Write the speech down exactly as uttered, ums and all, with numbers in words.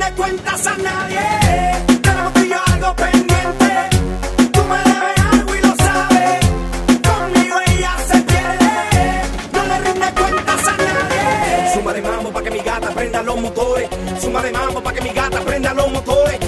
rindes cuentas a nadie. Tenemos tú y yo algo pendiente. Tú me debes algo y lo sabes. Conmigo ella se pierde. No le rindes cuentas a nadie. Suma de mambo pa' que mi gata prenda los motores. Suma de mambo pa' que mi gata prenda los motores.